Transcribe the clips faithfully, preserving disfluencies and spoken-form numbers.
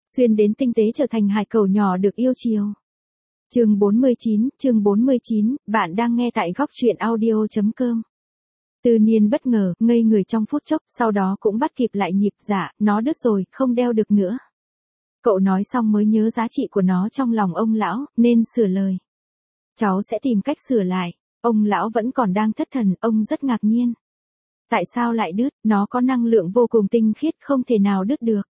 xuyên đến tinh tế trở thành hải cẩu nhỏ được yêu chiều. Chương bốn mươi chín, chương bốn mươi chín, bạn đang nghe tại góc truyện audio chấm com. Tư Niên bất ngờ, ngây người trong phút chốc, sau đó cũng bắt kịp lại nhịp, dạ, nó đứt rồi, không đeo được nữa. Cậu nói xong mới nhớ giá trị của nó trong lòng ông lão, nên sửa lời. Cháu sẽ tìm cách sửa lại. Ông lão vẫn còn đang thất thần, ông rất ngạc nhiên. Tại sao lại đứt, nó có năng lượng vô cùng tinh khiết, không thể nào đứt được.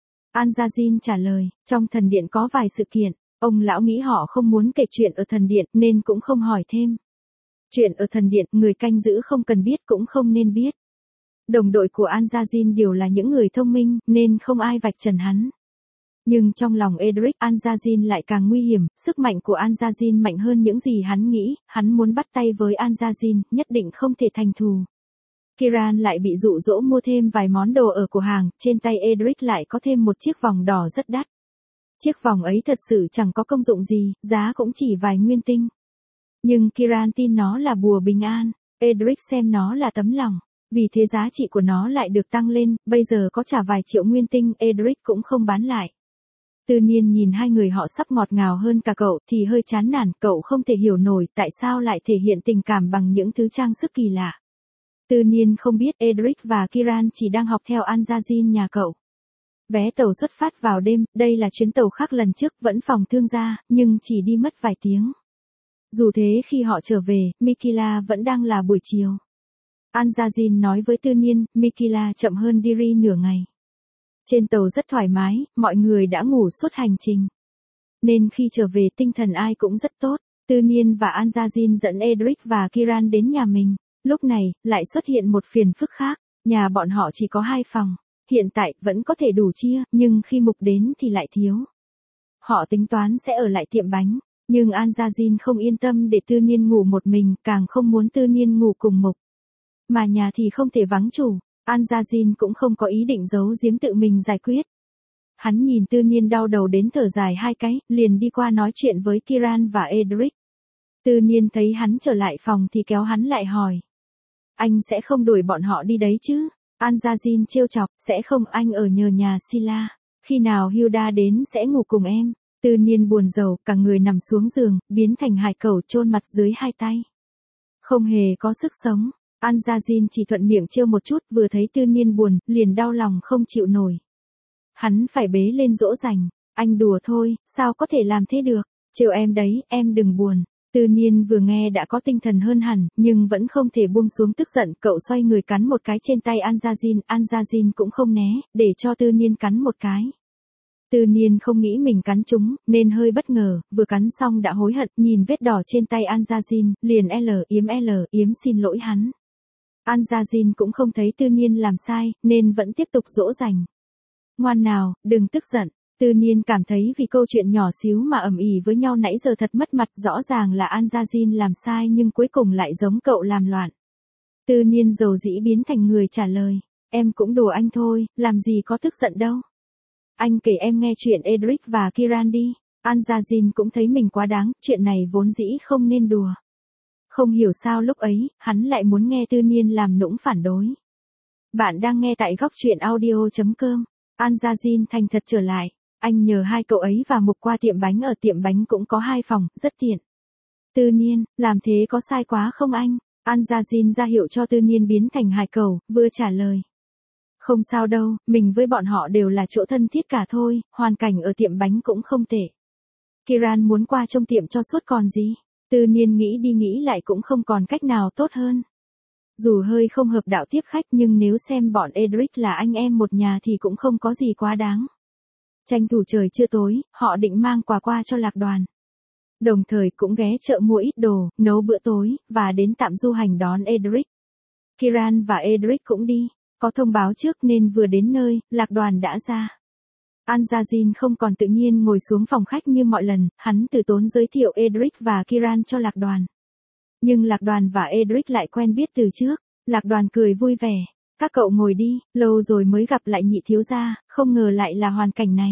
Anjazin trả lời, trong thần điện có vài sự kiện, ông lão nghĩ họ không muốn kể chuyện ở thần điện nên cũng không hỏi thêm. Chuyện ở thần điện, người canh giữ không cần biết cũng không nên biết. Đồng đội của Anjazin đều là những người thông minh, nên không ai vạch trần hắn. Nhưng trong lòng Edric, Anjazin lại càng nguy hiểm, sức mạnh của Anjazin mạnh hơn những gì hắn nghĩ, hắn muốn bắt tay với Anjazin, nhất định không thể thành thù. Kiran lại bị dụ dỗ mua thêm vài món đồ ở cửa hàng, trên tay Edric lại có thêm một chiếc vòng đỏ rất đắt. Chiếc vòng ấy thật sự chẳng có công dụng gì, giá cũng chỉ vài nguyên tinh. Nhưng Kiran tin nó là bùa bình an, Edric xem nó là tấm lòng, vì thế giá trị của nó lại được tăng lên, bây giờ có trả vài triệu nguyên tinh, Edric cũng không bán lại. Tư Niên nhìn hai người họ sắp ngọt ngào hơn cả cậu thì hơi chán nản, cậu không thể hiểu nổi tại sao lại thể hiện tình cảm bằng những thứ trang sức kỳ lạ. Tư Niên không biết Edric và Kiran chỉ đang học theo Anjazin nhà cậu. Vé tàu xuất phát vào đêm, đây là chuyến tàu khác lần trước vẫn phòng thương gia, nhưng chỉ đi mất vài tiếng. Dù thế khi họ trở về, Mikila vẫn đang là buổi chiều. Anjazin nói với Tư Niên, Mikila chậm hơn Diri nửa ngày. Trên tàu rất thoải mái, mọi người đã ngủ suốt hành trình. Nên khi trở về tinh thần ai cũng rất tốt. Tư Niên và Anjazin dẫn Edric và Kiran đến nhà mình. Lúc này, lại xuất hiện một phiền phức khác. Nhà bọn họ chỉ có hai phòng. Hiện tại, vẫn có thể đủ chia, nhưng khi Mục đến thì lại thiếu. Họ tính toán sẽ ở lại tiệm bánh. Nhưng Anjazin không yên tâm để Tư Niên ngủ một mình, càng không muốn Tư Niên ngủ cùng Mục. Mà nhà thì không thể vắng chủ. Anjazin cũng không có ý định giấu giếm tự mình giải quyết. Hắn nhìn Tư Niên đau đầu đến thở dài hai cái, liền đi qua nói chuyện với Kiran và Edric. Tư Niên thấy hắn trở lại phòng thì kéo hắn lại hỏi. Anh sẽ không đuổi bọn họ đi đấy chứ? Anjazin trêu chọc, sẽ không, anh ở nhờ nhà Sila. Khi nào Hilda đến sẽ ngủ cùng em. Tư Niên buồn rầu, cả người nằm xuống giường, biến thành hải cẩu chôn mặt dưới hai tay. Không hề có sức sống. Anjazin chỉ thuận miệng trêu một chút, vừa thấy Tư Niên buồn, liền đau lòng không chịu nổi. Hắn phải bế lên dỗ dành. Anh đùa thôi, sao có thể làm thế được? Trêu em đấy, em đừng buồn. Tư Niên vừa nghe đã có tinh thần hơn hẳn, nhưng vẫn không thể buông xuống tức giận, cậu xoay người cắn một cái trên tay Anjazin, Anjazin cũng không né, để cho Tư Niên cắn một cái. Tư Niên không nghĩ mình cắn trúng, nên hơi bất ngờ, vừa cắn xong đã hối hận, nhìn vết đỏ trên tay Anjazin, liền L yếm L yếm xin lỗi hắn. Anjazin cũng không thấy Tư Niên làm sai, nên vẫn tiếp tục dỗ dành. Ngoan nào, đừng tức giận. Tư Niên cảm thấy vì câu chuyện nhỏ xíu mà ầm ĩ với nhau nãy giờ thật mất mặt, rõ ràng là Anjazin làm sai nhưng cuối cùng lại giống cậu làm loạn. Tư Niên dầu dĩ biến thành người trả lời, em cũng đùa anh thôi, làm gì có tức giận đâu. Anh kể em nghe chuyện Edric và Kiran đi. Anjazin cũng thấy mình quá đáng, chuyện này vốn dĩ không nên đùa. Không hiểu sao lúc ấy, hắn lại muốn nghe Tư Niên làm nũng phản đối. Bạn đang nghe tại góc truyện audio chấm com. Anjazin thành thật trở lại. Anh nhờ hai cậu ấy và Mục qua tiệm bánh, ở tiệm bánh cũng có hai phòng, rất tiện. Tư Niên, làm thế có sai quá không anh? Anjazin ra hiệu cho Tư Niên biến thành hải cẩu, vừa trả lời. Không sao đâu, mình với bọn họ đều là chỗ thân thiết cả thôi, hoàn cảnh ở tiệm bánh cũng không tệ. Kiran muốn qua trông tiệm cho suốt còn gì. Tư Niên nghĩ đi nghĩ lại cũng không còn cách nào tốt hơn. Dù hơi không hợp đạo tiếp khách nhưng nếu xem bọn Edric là anh em một nhà thì cũng không có gì quá đáng. Tranh thủ trời chưa tối, họ định mang quà qua cho Lạc Đoàn. Đồng thời cũng ghé chợ mua ít đồ, nấu bữa tối, và đến tạm du hành đón Edric. Kiran và Edric cũng đi. Có thông báo trước nên vừa đến nơi, Lạc Đoàn đã ra. Anjazin không còn tự nhiên ngồi xuống phòng khách như mọi lần, hắn từ tốn giới thiệu Edric và Kiran cho Lạc Đoàn. Nhưng Lạc Đoàn và Edric lại quen biết từ trước. Lạc Đoàn cười vui vẻ. Các cậu ngồi đi, lâu rồi mới gặp lại nhị thiếu gia, không ngờ lại là hoàn cảnh này.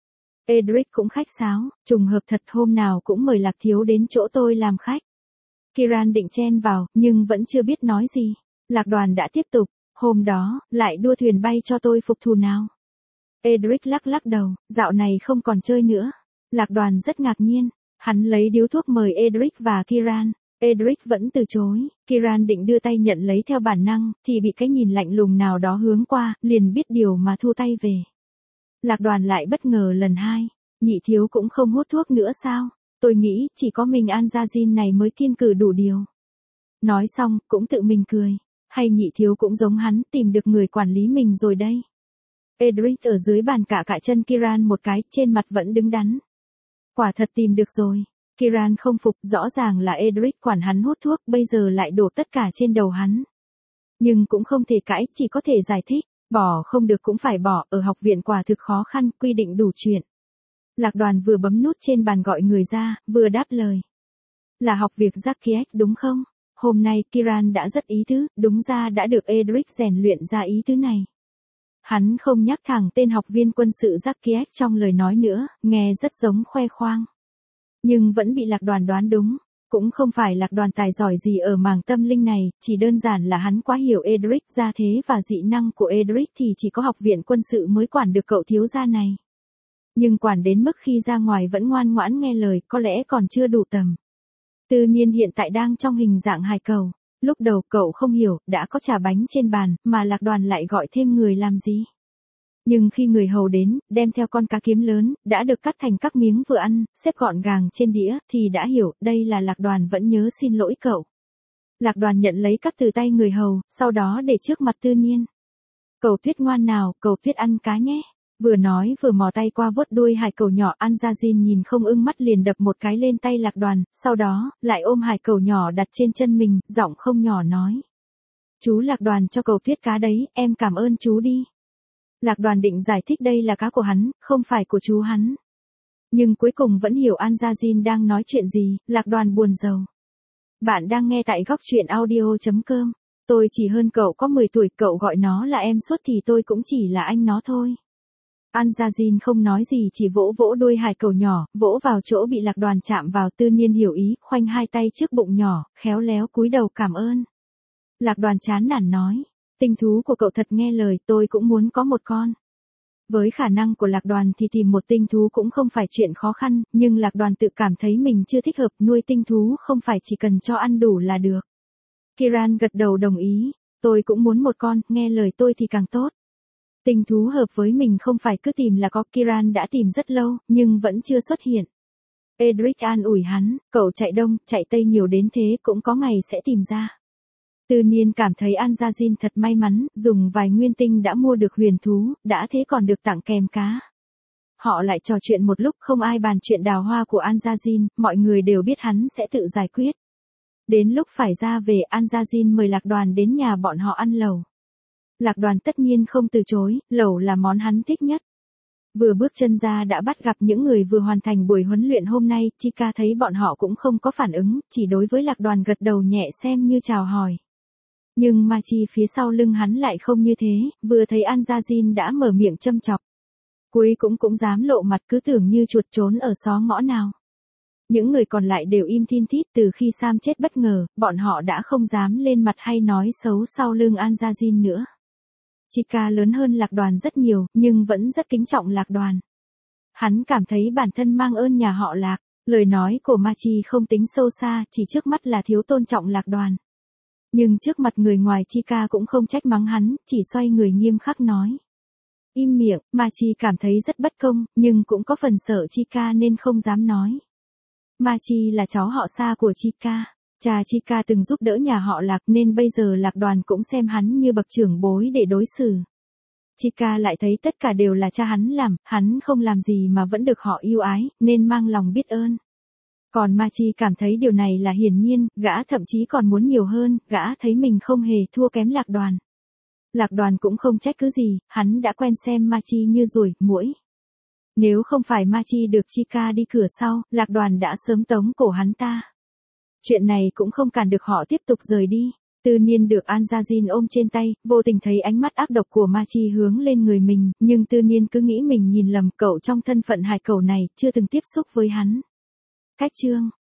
Edric cũng khách sáo, trùng hợp thật, hôm nào cũng mời Lạc thiếu đến chỗ tôi làm khách. Kiran định chen vào, nhưng vẫn chưa biết nói gì. Lạc Đoàn đã tiếp tục. Hôm đó, lại đua thuyền bay cho tôi phục thù nào. Edric lắc lắc đầu, dạo này không còn chơi nữa. Lạc Đoàn rất ngạc nhiên, hắn lấy điếu thuốc mời Edric và Kiran. Edric vẫn từ chối, Kiran định đưa tay nhận lấy theo bản năng, thì bị cái nhìn lạnh lùng nào đó hướng qua, liền biết điều mà thu tay về. Lạc Đoàn lại bất ngờ lần hai, nhị thiếu cũng không hút thuốc nữa sao? Tôi nghĩ chỉ có mình Anjazin này mới kiên cử đủ điều. Nói xong, cũng tự mình cười, hay nhị thiếu cũng giống hắn, tìm được người quản lý mình rồi đây. Edric ở dưới bàn cạ cạ chân Kiran một cái, trên mặt vẫn đứng đắn. Quả thật tìm được rồi. Kiran không phục, rõ ràng là Edric quản hắn hút thuốc, bây giờ lại đổ tất cả trên đầu hắn. Nhưng cũng không thể cãi, chỉ có thể giải thích, bỏ không được cũng phải bỏ, ở học viện quả thực khó khăn, quy định đủ chuyện. Lạc Đoàn vừa bấm nút trên bàn gọi người ra, vừa đáp lời. Là học việc Jacques đúng không? Hôm nay Kiran đã rất ý tứ, đúng ra đã được Edric rèn luyện ra ý tứ này. Hắn không nhắc thẳng tên học viên quân sự Jacques trong lời nói nữa, nghe rất giống khoe khoang. Nhưng vẫn bị Lạc Đoàn đoán đúng, cũng không phải Lạc Đoàn tài giỏi gì ở mảng tâm linh này, chỉ đơn giản là hắn quá hiểu Edric gia thế và dị năng của Edric thì chỉ có học viện quân sự mới quản được cậu thiếu gia này. Nhưng quản đến mức khi ra ngoài vẫn ngoan ngoãn nghe lời, có lẽ còn chưa đủ tầm. Tư Niên hiện tại đang trong hình dạng hài cầu, lúc đầu cậu không hiểu, đã có trà bánh trên bàn, mà Lạc Đoàn lại gọi thêm người làm gì. Nhưng khi người hầu đến, đem theo con cá kiếm lớn, đã được cắt thành các miếng vừa ăn, xếp gọn gàng trên đĩa, thì đã hiểu, đây là Lạc Đoàn vẫn nhớ xin lỗi cậu. Lạc Đoàn nhận lấy cắt từ tay người hầu, sau đó để trước mặt Tư Niên. Cậu Tuyết ngoan nào, cậu Tuyết ăn cá nhé. Vừa nói vừa mò tay qua vuốt đuôi hải cẩu nhỏ, Anjazin nhìn không ưng mắt liền đập một cái lên tay Lạc Đoàn, sau đó, lại ôm hải cẩu nhỏ đặt trên chân mình, giọng không nhỏ nói. Chú Lạc Đoàn cho cậu Tuyết cá đấy, em cảm ơn chú đi. Lạc Đoàn định giải thích đây là cá của hắn, không phải của chú hắn. Nhưng cuối cùng vẫn hiểu Anjazin đang nói chuyện gì, Lạc Đoàn buồn rầu. Bạn đang nghe tại góc truyện audio chấm com. Tôi chỉ hơn cậu có mười tuổi, cậu gọi nó là em suốt thì tôi cũng chỉ là anh nó thôi. Anjazin không nói gì, chỉ vỗ vỗ đuôi hải cẩu nhỏ, vỗ vào chỗ bị Lạc Đoàn chạm vào. Tư Niên hiểu ý, khoanh hai tay trước bụng nhỏ, khéo léo cúi đầu cảm ơn. Lạc Đoàn chán nản nói, tinh thú của cậu thật nghe lời, tôi cũng muốn có một con. Với khả năng của Lạc Đoàn thì tìm một tinh thú cũng không phải chuyện khó khăn, nhưng Lạc Đoàn tự cảm thấy mình chưa thích hợp, nuôi tinh thú không phải chỉ cần cho ăn đủ là được. Kiran gật đầu đồng ý, tôi cũng muốn một con, nghe lời tôi thì càng tốt. Tinh thú hợp với mình không phải cứ tìm là có, Kiran đã tìm rất lâu, nhưng vẫn chưa xuất hiện. Edric an ủi hắn, cậu chạy đông, chạy tây nhiều đến thế cũng có ngày sẽ tìm ra. Tư Niên cảm thấy Anjazin thật may mắn, dùng vài nguyên tinh đã mua được huyền thú, đã thế còn được tặng kèm cá. Họ lại trò chuyện một lúc, không ai bàn chuyện đào hoa của Anjazin, mọi người đều biết hắn sẽ tự giải quyết. Đến lúc phải ra về, Anjazin mời Lạc Đoàn đến nhà bọn họ ăn lẩu. Lạc Đoàn tất nhiên không từ chối, lẩu là món hắn thích nhất. Vừa bước chân ra đã bắt gặp những người vừa hoàn thành buổi huấn luyện hôm nay, Chika thấy bọn họ cũng không có phản ứng, chỉ đối với Lạc Đoàn gật đầu nhẹ xem như chào hỏi. Nhưng Machi phía sau lưng hắn lại không như thế, vừa thấy Anjazin đã mở miệng châm chọc. Cuối cũng cũng dám lộ mặt, cứ tưởng như chuột trốn ở xó ngõ nào. Những người còn lại đều im thin thít, từ khi Sam chết bất ngờ, bọn họ đã không dám lên mặt hay nói xấu sau lưng Anjazin nữa. Chika lớn hơn Lạc Đoàn rất nhiều, nhưng vẫn rất kính trọng Lạc Đoàn. Hắn cảm thấy bản thân mang ơn nhà họ Lạc, lời nói của Machi không tính sâu xa, chỉ trước mắt là thiếu tôn trọng Lạc Đoàn. Nhưng trước mặt người ngoài Chika cũng không trách mắng hắn, chỉ xoay người nghiêm khắc nói. Im miệng, Machi cảm thấy rất bất công, nhưng cũng có phần sợ Chika nên không dám nói. Machi là cháu họ xa của Chika. Cha Chika từng giúp đỡ nhà họ Lạc nên bây giờ Lạc Đoàn cũng xem hắn như bậc trưởng bối để đối xử. Chika lại thấy tất cả đều là cha hắn làm, hắn không làm gì mà vẫn được họ yêu ái, nên mang lòng biết ơn. Còn Machi cảm thấy điều này là hiển nhiên, gã thậm chí còn muốn nhiều hơn, gã thấy mình không hề thua kém Lạc Đoàn. Lạc Đoàn cũng không trách cứ gì, hắn đã quen xem Machi như ruồi, muỗi. Nếu không phải Machi được Chika đi cửa sau, Lạc Đoàn đã sớm tống cổ hắn ta. Chuyện này cũng không cản được họ tiếp tục rời đi. Tư Niên được Anjazin ôm trên tay, vô tình thấy ánh mắt ác độc của Machi hướng lên người mình, nhưng Tư Niên cứ nghĩ mình nhìn lầm, cậu trong thân phận hài cẩu này chưa từng tiếp xúc với hắn. Cách chương